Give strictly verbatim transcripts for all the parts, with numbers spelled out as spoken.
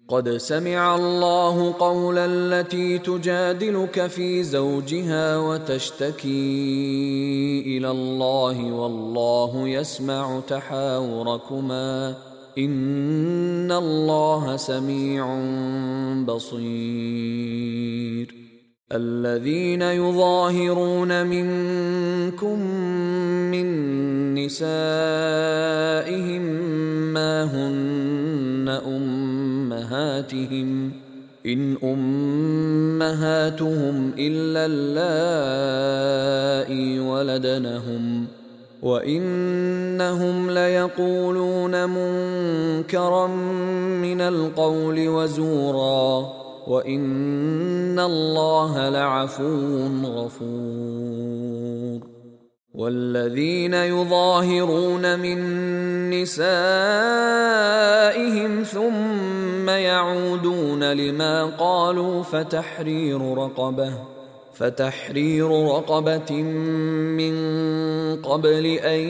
قد سمع الله قول التي تجادلك في زوجها وتشتكي إلى الله والله يسمع تحاوركما إن الله سميع بصير. الذين يظاهرون منكم من نسائهم ما هن أمهاتهم إن أمهاتهم إلا اللائي ولدنهم وإنهم ليقولون منكرا من القول وزورا وإن الله لعفو غفور. والذين يظاهرون من نسائهم ثم يعودون لما قالوا فتحرير رقبة فتحرير رقبة من قبل أن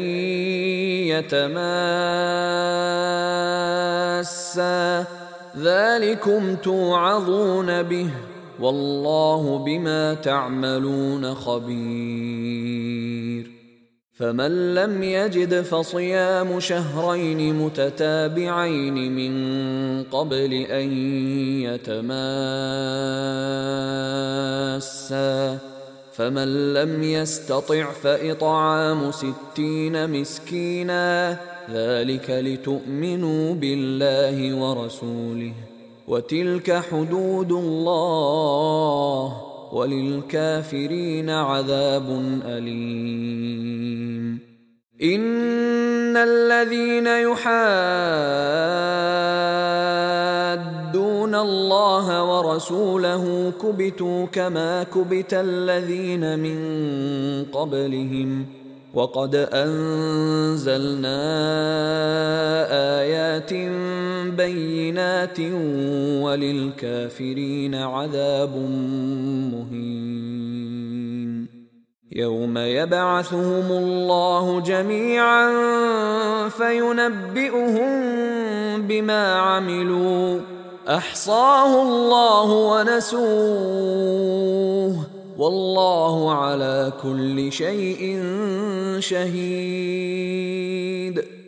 يتماسا ذلكم توعظون به والله بما تعملون خبير. فمن لم يجد فصيام شهرين متتابعين من قبل أن يتماسا فمن لم يستطع فإطعام ستين مسكينا ذلك لتؤمنوا بالله ورسوله وتلك حدود الله وللكافرين عذاب أليم. إن الذين يحادون الله ورسوله كبتوا كما كبت الذين من قبلهم وقد أنزلنا آيات بينات وللكافرين عذاب مهين. يوم يبعثهم الله جميعا فينبئهم بما عملوا أحصاه الله ونسوه والله على كل شيء شهيد.